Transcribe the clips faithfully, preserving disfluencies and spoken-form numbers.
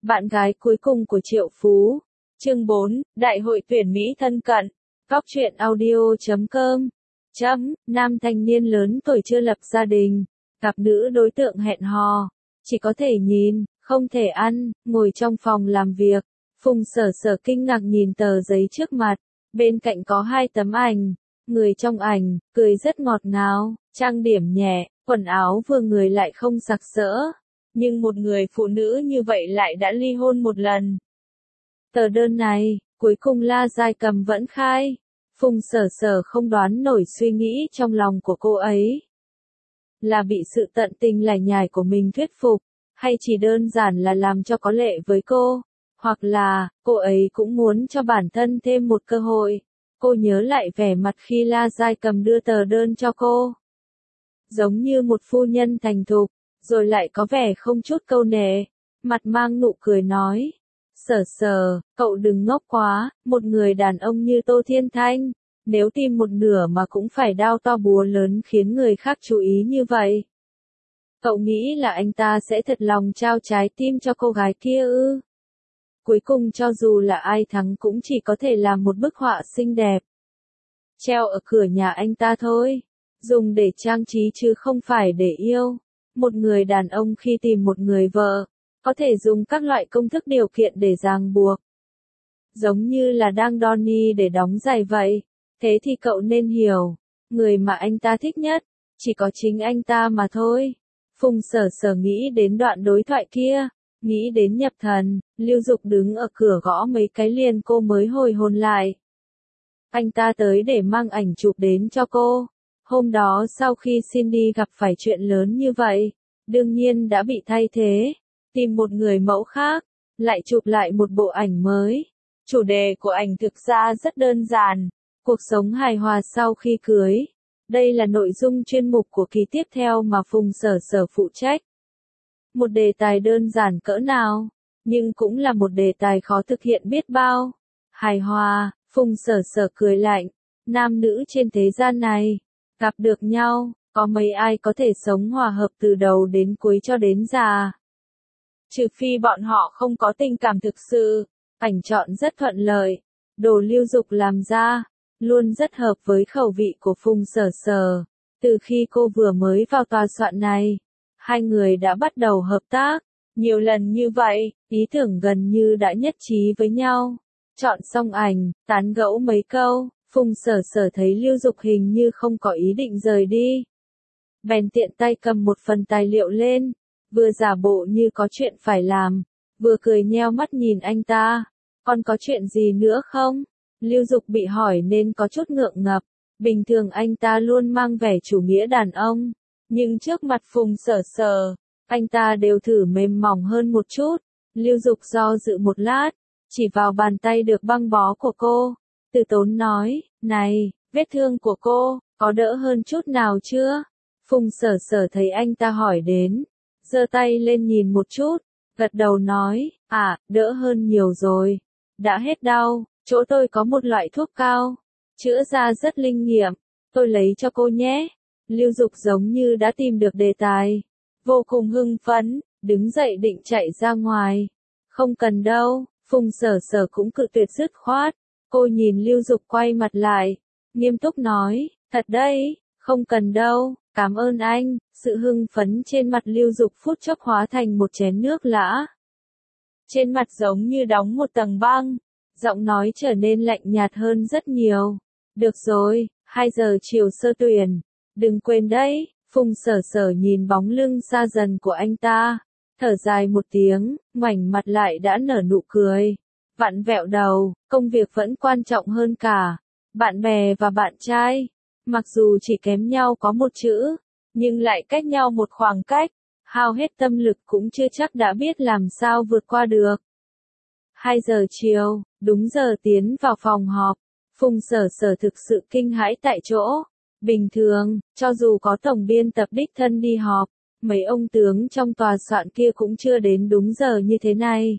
Bạn gái cuối cùng của Triệu Phú. Chương bốn, Đại hội tuyển Mỹ thân cận. Góc truyện audio chấm com. Chấm, nam thanh niên lớn tuổi chưa lập gia đình, gặp nữ đối tượng hẹn hò. Chỉ có thể nhìn, không thể ăn, ngồi trong phòng làm việc. Phùng Sở Sở kinh ngạc nhìn tờ giấy trước mặt, bên cạnh có hai tấm ảnh. Người trong ảnh, cười rất ngọt ngào, trang điểm nhẹ, quần áo vừa người lại không sặc sỡ. Nhưng một người phụ nữ như vậy lại đã ly hôn một lần. Tờ đơn này, cuối cùng La Giai Cầm vẫn khai. Phùng Sở Sở không đoán nổi suy nghĩ trong lòng của cô ấy. Là bị sự tận tình lải nhải của mình thuyết phục, hay chỉ đơn giản là làm cho có lệ với cô, hoặc là, cô ấy cũng muốn cho bản thân thêm một cơ hội. Cô nhớ lại vẻ mặt khi La Giai Cầm đưa tờ đơn cho cô. Giống như một phu nhân thành thục, rồi lại có vẻ không chút câu nệ, mặt mang nụ cười nói. Sở Sở, cậu đừng ngốc quá, một người đàn ông như Tô Thiên Thanh, nếu tìm một nửa mà cũng phải đao to búa lớn khiến người khác chú ý như vậy. Cậu nghĩ là anh ta sẽ thật lòng trao trái tim cho cô gái kia ư? Cuối cùng cho dù là ai thắng cũng chỉ có thể làm một bức họa xinh đẹp, treo ở cửa nhà anh ta thôi, dùng để trang trí chứ không phải để yêu. Một người đàn ông khi tìm một người vợ, có thể dùng các loại công thức điều kiện để ràng buộc. Giống như là đang Donnie để đóng giày vậy. Thế thì cậu nên hiểu, người mà anh ta thích nhất, chỉ có chính anh ta mà thôi. Phùng Sở Sở nghĩ đến đoạn đối thoại kia, nghĩ đến nhập thần, Lưu Dục đứng ở cửa gõ mấy cái liền cô mới hồi hồn lại. Anh ta tới để mang ảnh chụp đến cho cô. Hôm đó sau khi Cindy gặp phải chuyện lớn như vậy, đương nhiên đã bị thay thế, tìm một người mẫu khác, lại chụp lại một bộ ảnh mới. Chủ đề của ảnh thực ra rất đơn giản, cuộc sống hài hòa sau khi cưới. Đây là nội dung chuyên mục của kỳ tiếp theo mà Phùng Sở Sở phụ trách. Một đề tài đơn giản cỡ nào, nhưng cũng là một đề tài khó thực hiện biết bao. Hài hòa, Phùng Sở Sở cười lạnh, nam nữ trên thế gian này, gặp được nhau, có mấy ai có thể sống hòa hợp từ đầu đến cuối cho đến già. Trừ phi bọn họ không có tình cảm thực sự, ảnh chọn rất thuận lợi, đồ Lưu Dục làm ra, luôn rất hợp với khẩu vị của Phùng Sở Sở. Từ khi cô vừa mới vào tòa soạn này, hai người đã bắt đầu hợp tác, nhiều lần như vậy, ý tưởng gần như đã nhất trí với nhau. Chọn xong ảnh, tán gẫu mấy câu, Phùng Sở Sở thấy Lưu Dục hình như không có ý định rời đi. Bèn tiện tay cầm một phần tài liệu lên, vừa giả bộ như có chuyện phải làm, vừa cười nheo mắt nhìn anh ta. Còn có chuyện gì nữa không? Lưu Dục bị hỏi nên có chút ngượng ngập. Bình thường anh ta luôn mang vẻ chủ nghĩa đàn ông, nhưng trước mặt Phùng Sở Sở, anh ta đều thử mềm mỏng hơn một chút. Lưu Dục do dự một lát, chỉ vào bàn tay được băng bó của cô, từ tốn nói, này, vết thương của cô, có đỡ hơn chút nào chưa? Phùng Sở Sở thấy anh ta hỏi đến, giơ tay lên nhìn một chút, gật đầu nói, à, đỡ hơn nhiều rồi, đã hết đau, chỗ tôi có một loại thuốc cao, chữa da rất linh nghiệm, tôi lấy cho cô nhé. Lưu Dục giống như đã tìm được đề tài, vô cùng hưng phấn, đứng dậy định chạy ra ngoài. Không cần đâu, Phùng Sở Sở cũng cự tuyệt dứt khoát. Cô nhìn Lưu Dục quay mặt lại, nghiêm túc nói, thật đấy, không cần đâu, cảm ơn anh. Sự hưng phấn trên mặt Lưu Dục phút chốc hóa thành một chén nước lã. Trên mặt giống như đóng một tầng băng, giọng nói trở nên lạnh nhạt hơn rất nhiều. Được rồi, hai giờ chiều sơ tuyển, đừng quên đấy. Phùng Sở Sở nhìn bóng lưng xa dần của anh ta, thở dài một tiếng, ngoảnh mặt lại đã nở nụ cười. Vặn vẹo đầu, công việc vẫn quan trọng hơn cả. Bạn bè và bạn trai, mặc dù chỉ kém nhau có một chữ, nhưng lại cách nhau một khoảng cách, hao hết tâm lực cũng chưa chắc đã biết làm sao vượt qua được. Hai giờ chiều, đúng giờ tiến vào phòng họp, Phùng Sở Sở thực sự kinh hãi tại chỗ. Bình thường, cho dù có tổng biên tập đích thân đi họp, mấy ông tướng trong tòa soạn kia cũng chưa đến đúng giờ như thế này.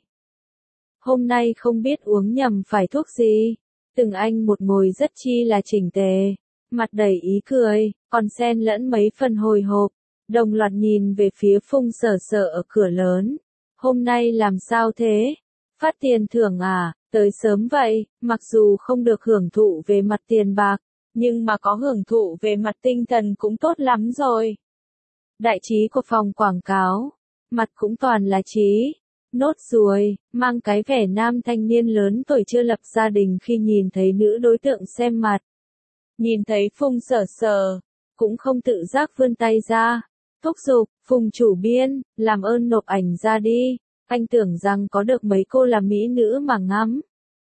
Hôm nay không biết uống nhầm phải thuốc gì, từng anh một ngồi rất chi là chỉnh tề, mặt đầy ý cười, còn xen lẫn mấy phần hồi hộp, đồng loạt nhìn về phía Phùng Sở Sở ở cửa lớn. hôm nay làm sao thế? Phát tiền thưởng à, tới sớm vậy, mặc dù không được hưởng thụ về mặt tiền bạc, nhưng mà có hưởng thụ về mặt tinh thần cũng tốt lắm rồi. Đại trí của phòng quảng cáo, mặt cũng toàn là trí. Nốt ruồi, mang cái vẻ nam thanh niên lớn tuổi chưa lập gia đình khi nhìn thấy nữ đối tượng xem mặt. Nhìn thấy Phùng Sở Sở, cũng không tự giác vươn tay ra. Thúc giục, Phùng chủ biên, làm ơn nộp ảnh ra đi. Anh tưởng rằng có được mấy cô là mỹ nữ mà ngắm.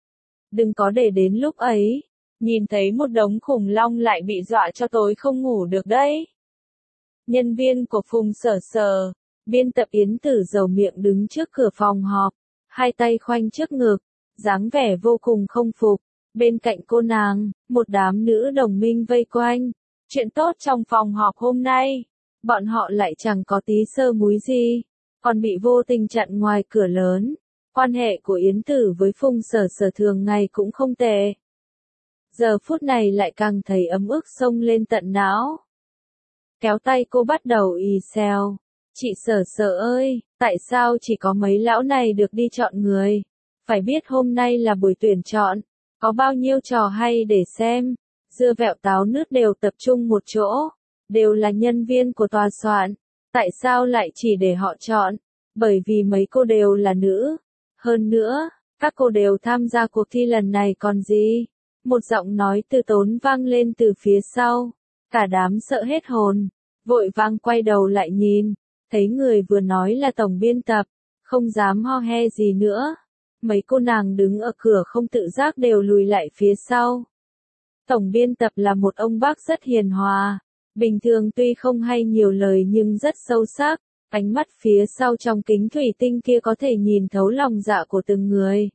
Đừng có để đến lúc ấy, nhìn thấy một đống khủng long lại bị dọa cho tối không ngủ được đấy. Nhân viên của Phùng Sở Sở, biên tập Yến Tử dầu miệng đứng trước cửa phòng họp, hai tay khoanh trước ngực, dáng vẻ vô cùng không phục. Bên cạnh cô nàng, một đám nữ đồng minh vây quanh. Chuyện tốt trong phòng họp hôm nay, bọn họ lại chẳng có tí sơ múi gì, còn bị vô tình chặn ngoài cửa lớn. Quan hệ của Yến Tử với Phùng Sở Sở thường ngày cũng không tệ. Giờ phút này lại càng thấy ấm ức sông lên tận não. Kéo tay cô bắt đầu ì xèo. Chị Sở Sở ơi, tại sao chỉ có mấy lão này được đi chọn người? Phải biết hôm nay là buổi tuyển chọn, có bao nhiêu trò hay để xem. Dưa vẹo táo nước đều tập trung một chỗ, đều là nhân viên của tòa soạn. Tại sao lại chỉ để họ chọn? Bởi vì mấy cô đều là nữ. Hơn nữa, các cô đều tham gia cuộc thi lần này còn gì? Một giọng nói từ tốn vang lên từ phía sau. Cả đám sợ hết hồn, vội vang quay đầu lại nhìn, thấy người vừa nói là tổng biên tập, không dám ho he gì nữa. Mấy cô nàng đứng ở cửa không tự giác đều lùi lại phía sau. Tổng biên tập là một ông bác rất hiền hòa, bình thường tuy không hay nhiều lời nhưng rất sâu sắc, ánh mắt phía sau trong kính thủy tinh kia có thể nhìn thấu lòng dạ của từng người.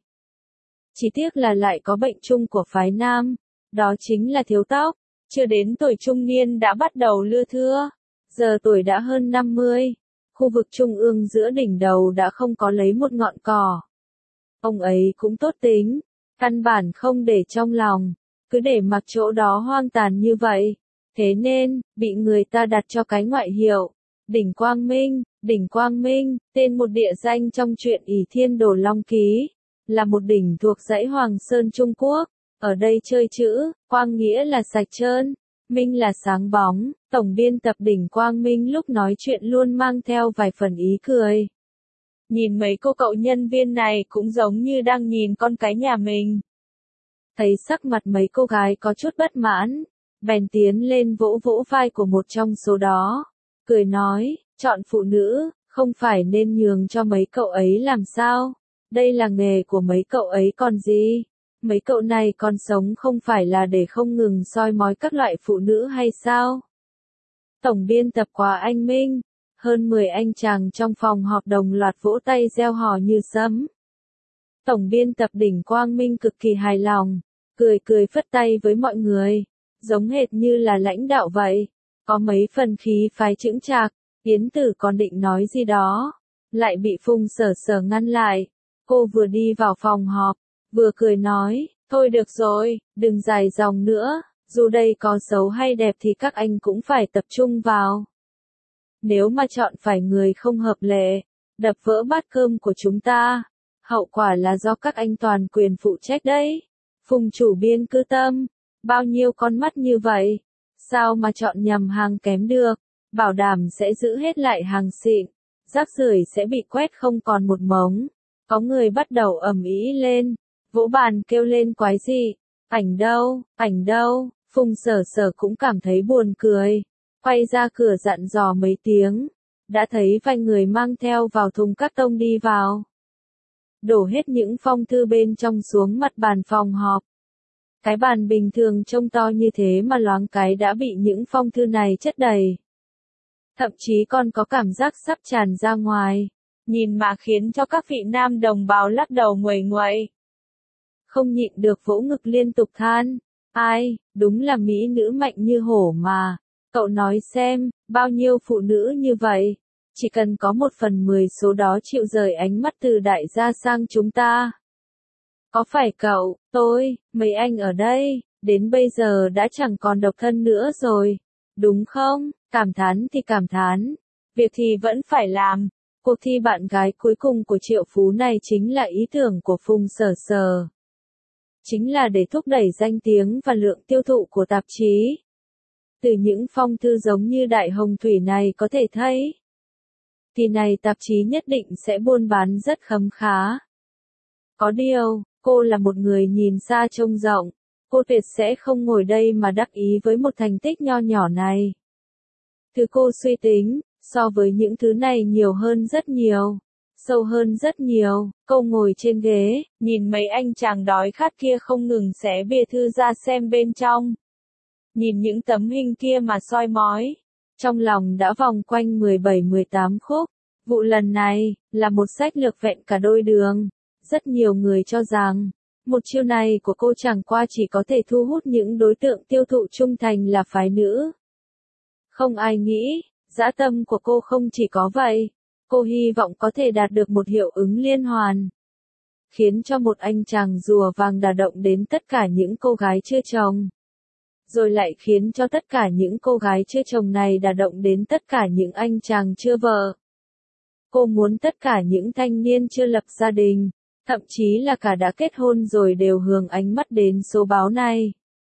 Chỉ tiếc là lại có bệnh chung của phái nam, đó chính là thiếu tóc, chưa đến tuổi trung niên đã bắt đầu lưa thưa, giờ tuổi đã hơn năm mươi, khu vực trung ương giữa đỉnh đầu đã không có lấy một ngọn cỏ. Ông ấy cũng tốt tính, căn bản không để trong lòng, cứ để mặc chỗ đó hoang tàn như vậy, thế nên, bị người ta đặt cho cái ngoại hiệu, Đỉnh Quang Minh. Đỉnh Quang Minh, tên một địa danh trong truyện ỷ Thiên Đồ Long Ký, là một đỉnh thuộc dãy Hoàng Sơn Trung Quốc, ở đây chơi chữ, Quang nghĩa là sạch trơn, Minh là sáng bóng, tổng biên tập Đỉnh Quang Minh lúc nói chuyện luôn mang theo vài phần ý cười. Nhìn mấy cô cậu nhân viên này cũng giống như đang nhìn con cái nhà mình. Thấy sắc mặt mấy cô gái có chút bất mãn, bèn tiến lên vỗ vỗ vai của một trong số đó, cười nói, chọn phụ nữ, không phải nên nhường cho mấy cậu ấy làm sao, đây là nghề của mấy cậu ấy còn gì, mấy cậu này còn sống không phải là để không ngừng soi mói các loại phụ nữ hay sao? Tổng biên tập quá anh minh, hơn mười anh chàng trong phòng họp đồng loạt vỗ tay reo hò như sấm. Tổng biên tập Đỉnh Quang Minh cực kỳ hài lòng, cười cười phất tay với mọi người, giống hệt như là lãnh đạo vậy, có mấy phần khí phái chững chạc. Yến Tử còn định nói gì đó, lại bị Phùng Sở Sở ngăn lại. Cô vừa đi vào phòng họp, vừa cười nói, thôi được rồi, đừng dài dòng nữa, dù đây có xấu hay đẹp thì các anh cũng phải tập trung vào. Nếu mà chọn phải người không hợp lệ, đập vỡ bát cơm của chúng ta, hậu quả là do các anh toàn quyền phụ trách đấy. Phùng chủ biên cứ tâm, bao nhiêu con mắt như vậy, sao mà chọn nhầm hàng kém được, bảo đảm sẽ giữ hết lại hàng xịn, rác rưởi sẽ bị quét không còn một mống. Có người bắt đầu ầm ĩ lên, vỗ bàn kêu lên quái dị, ảnh đâu, ảnh đâu, Phùng Sở Sở cũng cảm thấy buồn cười, quay ra cửa dặn dò mấy tiếng, đã thấy vài người mang theo vào thùng cát tông đi vào. Đổ hết những phong thư bên trong xuống mặt bàn phòng họp. Cái bàn bình thường trông to như thế mà loáng cái đã bị những phong thư này chất đầy. Thậm chí còn có cảm giác sắp tràn ra ngoài, nhìn mà khiến cho các vị nam đồng bào lắc đầu nguầy nguậy. Không nhịn được vỗ ngực liên tục than, ai, đúng là mỹ nữ mạnh như hổ mà, cậu nói xem, bao nhiêu phụ nữ như vậy, chỉ cần có một phần mười số đó chịu rời ánh mắt từ đại gia sang chúng ta. Có phải cậu, tôi, mấy anh ở đây, đến bây giờ đã chẳng còn độc thân nữa rồi, đúng không? Cảm thán thì cảm thán, việc thì vẫn phải làm, Cuộc thi bạn gái cuối cùng của Triệu Phú này chính là ý tưởng của Phùng Sở Sở. Chính là để thúc đẩy danh tiếng và lượng tiêu thụ của tạp chí. Từ những phong thư giống như Đại Hồng Thủy này có thể thấy, kỳ này tạp chí nhất định sẽ buôn bán rất khấm khá. Có điều, cô là một người nhìn xa trông rộng, cô tuyệt sẽ không ngồi đây mà đắc ý với một thành tích nho nhỏ này. Thứ cô suy tính, so với những thứ này nhiều hơn rất nhiều, sâu hơn rất nhiều. Cô ngồi trên ghế, nhìn mấy anh chàng đói khát kia không ngừng xé bìa thư ra xem bên trong. Nhìn những tấm hình kia mà soi mói, trong lòng đã vòng quanh mười bảy mười tám khúc. Vụ lần này, là một sách lược vẹn cả đôi đường. Rất nhiều người cho rằng, một chiêu này của cô chẳng qua chỉ có thể thu hút những đối tượng tiêu thụ trung thành là phái nữ. Không ai nghĩ, dã tâm của cô không chỉ có vậy. Cô hy vọng có thể đạt được một hiệu ứng liên hoàn, khiến cho một anh chàng rùa vàng đả động đến tất cả những cô gái chưa chồng. Rồi lại khiến cho tất cả những cô gái chưa chồng này đả động đến tất cả những anh chàng chưa vợ. Cô muốn tất cả những thanh niên chưa lập gia đình, thậm chí là cả đã kết hôn rồi đều hướng ánh mắt đến số báo này.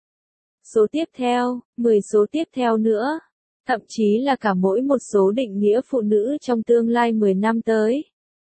Số tiếp theo, mười số tiếp theo nữa, thậm chí là cả mỗi một số định nghĩa phụ nữ trong tương lai mười năm tới.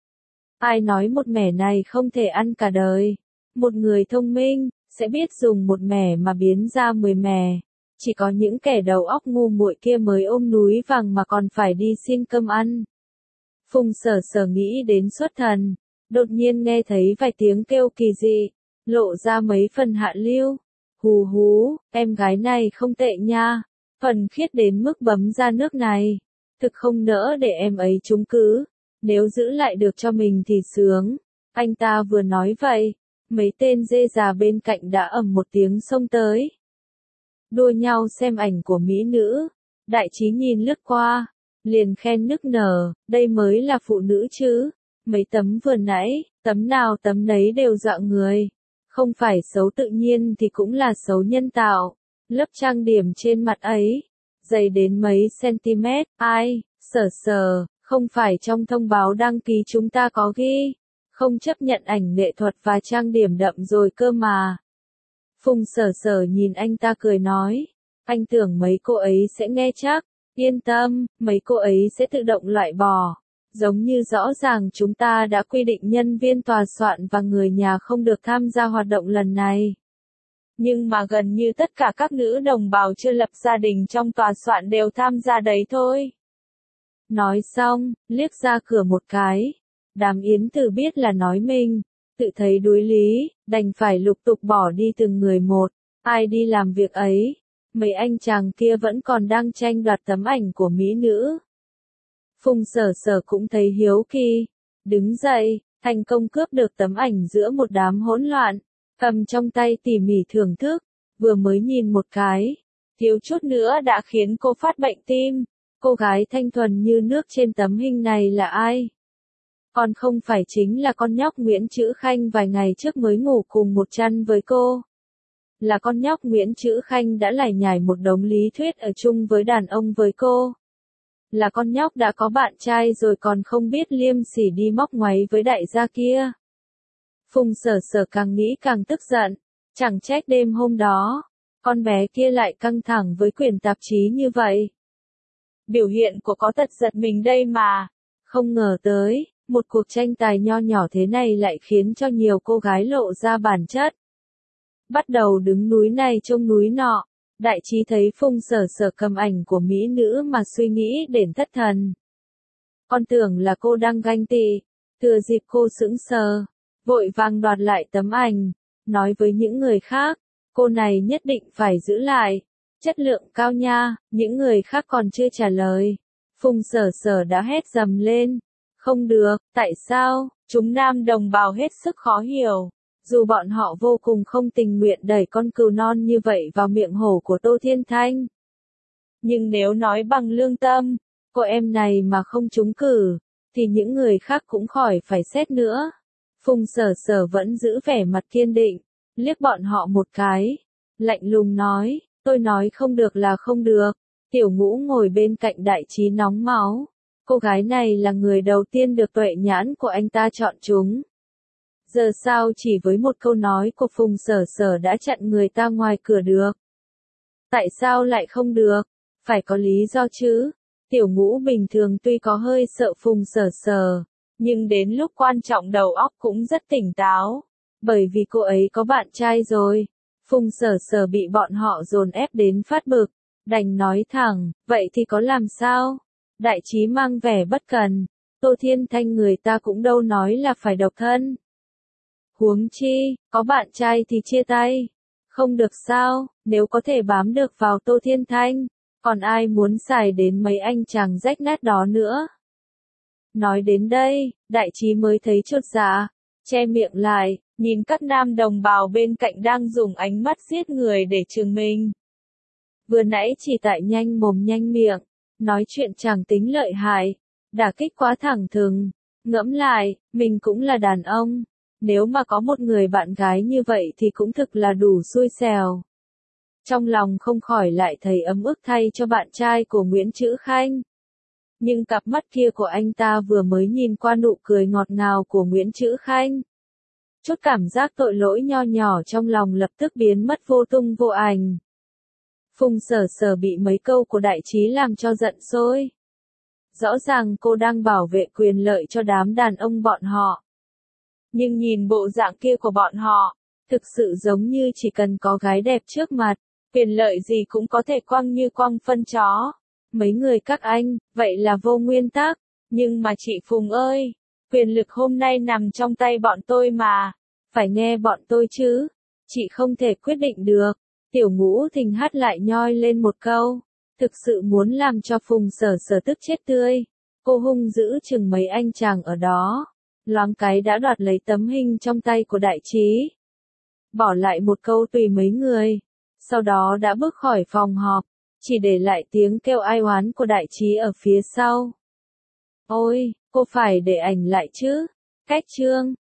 Ai nói một mẻ này không thể ăn cả đời? Một người thông minh sẽ biết dùng một mẻ mà biến ra mười mẻ. Chỉ có những kẻ đầu óc ngu muội kia mới ôm núi vàng mà còn phải đi xin cơm ăn. Phùng Sở Sở nghĩ đến xuất thần, đột nhiên nghe thấy vài tiếng kêu kỳ dị, lộ ra mấy phần hạ lưu. Hù hú, em gái này không tệ nha, thuần khiết đến mức bấm ra nước này. Thực không nỡ để em ấy trúng cứ, nếu giữ lại được cho mình thì sướng. Anh ta vừa nói vậy, mấy tên dê già bên cạnh đã ầm một tiếng xông tới. Đua nhau xem ảnh của mỹ nữ, đại trí nhìn lướt qua, liền khen nức nở, đây mới là phụ nữ chứ. Mấy tấm vừa nãy, tấm nào tấm nấy đều dọa người. Không phải xấu tự nhiên thì cũng là xấu nhân tạo. Lớp trang điểm trên mặt ấy, dày đến mấy cm, ai, Sở Sở, không phải trong thông báo đăng ký chúng ta có ghi, không chấp nhận ảnh nghệ thuật và trang điểm đậm rồi cơ mà. Phùng Sở Sở nhìn anh ta cười nói, anh tưởng mấy cô ấy sẽ nghe chắc, yên tâm, mấy cô ấy sẽ tự động loại bỏ. Giống như rõ ràng chúng ta đã quy định nhân viên tòa soạn và người nhà không được tham gia hoạt động lần này. Nhưng mà gần như tất cả các nữ đồng bào chưa lập gia đình trong tòa soạn đều tham gia đấy thôi. Nói xong, liếc ra cửa một cái. Đám Yến Từ biết là nói mình, tự thấy đuối lý, đành phải lục tục bỏ đi từng người một. Ai đi làm việc ấy? Mấy anh chàng kia vẫn còn đang tranh đoạt tấm ảnh của mỹ nữ. Phùng Sở Sở cũng thấy hiếu kỳ, đứng dậy, thành công cướp được tấm ảnh giữa một đám hỗn loạn, cầm trong tay tỉ mỉ thưởng thức, vừa mới nhìn một cái, thiếu chút nữa đã khiến cô phát bệnh tim. Cô gái thanh thuần như nước trên tấm hình này là ai? Còn không phải chính là con nhóc Nguyễn Trữ Khanh vài ngày trước mới ngủ cùng một chăn với cô. Là con nhóc Nguyễn Trữ Khanh đã lải nhải một đống lý thuyết ở chung với đàn ông với cô. Là con nhóc đã có bạn trai rồi còn không biết liêm sỉ đi móc ngoáy với đại gia kia. Phùng Sở Sở càng nghĩ càng tức giận, chẳng trách đêm hôm đó, con bé kia lại căng thẳng với quyển tạp chí như vậy. Biểu hiện của có tật giật mình đây mà. Không ngờ tới, một cuộc tranh tài nho nhỏ thế này lại khiến cho nhiều cô gái lộ ra bản chất. Bắt đầu đứng núi này trông núi nọ, đại trí thấy Phùng Sở Sở cầm ảnh của mỹ nữ mà suy nghĩ đến thất thần. Con tưởng là cô đang ganh tị, thừa dịp cô sững sờ, vội vàng đoạt lại tấm ảnh, nói với những người khác, cô này nhất định phải giữ lại, chất lượng cao nha. Những người khác còn chưa trả lời, Phùng Sở Sở đã hét dầm lên, không được, tại sao? Chúng nam đồng bào hết sức khó hiểu, dù bọn họ vô cùng không tình nguyện đẩy con cừu non như vậy vào miệng hổ của Tô Thiên Thanh. Nhưng nếu nói bằng lương tâm, cô em này mà không trúng cử, thì những người khác cũng khỏi phải xét nữa. Phùng Sở Sở vẫn giữ vẻ mặt kiên định, liếc bọn họ một cái, lạnh lùng nói, tôi nói không được là không được. Tiểu Ngũ ngồi bên cạnh đại trí nóng máu, Cô gái này là người đầu tiên được tuệ nhãn của anh ta chọn chúng. Giờ sao chỉ với một câu nói của Phùng Sở Sở đã chặn người ta ngoài cửa được? Tại sao lại không được? Phải có lý do chứ. Tiểu Ngũ bình thường tuy có hơi sợ Phùng Sở Sở, nhưng đến lúc quan trọng đầu óc cũng rất tỉnh táo. Bởi vì cô ấy có bạn trai rồi. Phùng Sở Sở bị bọn họ dồn ép đến phát bực, đành nói thẳng, vậy thì có làm sao? Đại trí mang vẻ bất cần, Tô Thiên Thanh người ta cũng đâu nói là phải độc thân. Huống chi, có bạn trai thì chia tay. Không được sao, nếu có thể bám được vào Tô Thiên Thanh, còn ai muốn xài đến mấy anh chàng rách nát đó nữa. Nói đến đây, đại trí mới thấy chột dạ, che miệng lại, nhìn các nam đồng bào bên cạnh đang dùng ánh mắt giết người để trừng mình. Vừa nãy chỉ tại nhanh mồm nhanh miệng, nói chuyện chẳng tính lợi hại, đả kích quá thẳng thừng, ngẫm lại, mình cũng là đàn ông, nếu mà có một người bạn gái như vậy thì cũng thực là đủ xui xẻo. Trong lòng không khỏi lại thấy ấm ức thay cho bạn trai của Nguyễn Trữ Khanh. Nhưng cặp mắt kia của anh ta vừa mới nhìn qua nụ cười ngọt ngào của Nguyễn Trữ Khanh. Chút cảm giác tội lỗi nho nhỏ trong lòng lập tức biến mất vô tung vô ảnh. Phùng Sở Sở bị mấy câu của đại trí làm cho giận sôi. Rõ ràng cô đang bảo vệ quyền lợi cho đám đàn ông bọn họ. Nhưng nhìn bộ dạng kia của bọn họ, thực sự giống như chỉ cần có gái đẹp trước mặt, quyền lợi gì cũng có thể quăng như quăng phân chó. Mấy người các anh, vậy là vô nguyên tắc, nhưng mà chị Phùng ơi, quyền lực hôm nay nằm trong tay bọn tôi mà, phải nghe bọn tôi chứ, chị không thể quyết định được. Tiểu Ngũ Thình hát lại nhoi lên một câu, thực sự muốn làm cho Phùng Sở Sở tức chết tươi. Cô hung dữ chừng mấy anh chàng ở đó, loáng cái đã đoạt lấy tấm hình trong tay của đại trí. Bỏ lại một câu tùy mấy người, sau đó đã bước khỏi phòng họp, chỉ để lại tiếng kêu ai oán của đại trí ở phía sau. Ôi, cô phải để ảnh lại chứ. Cách chương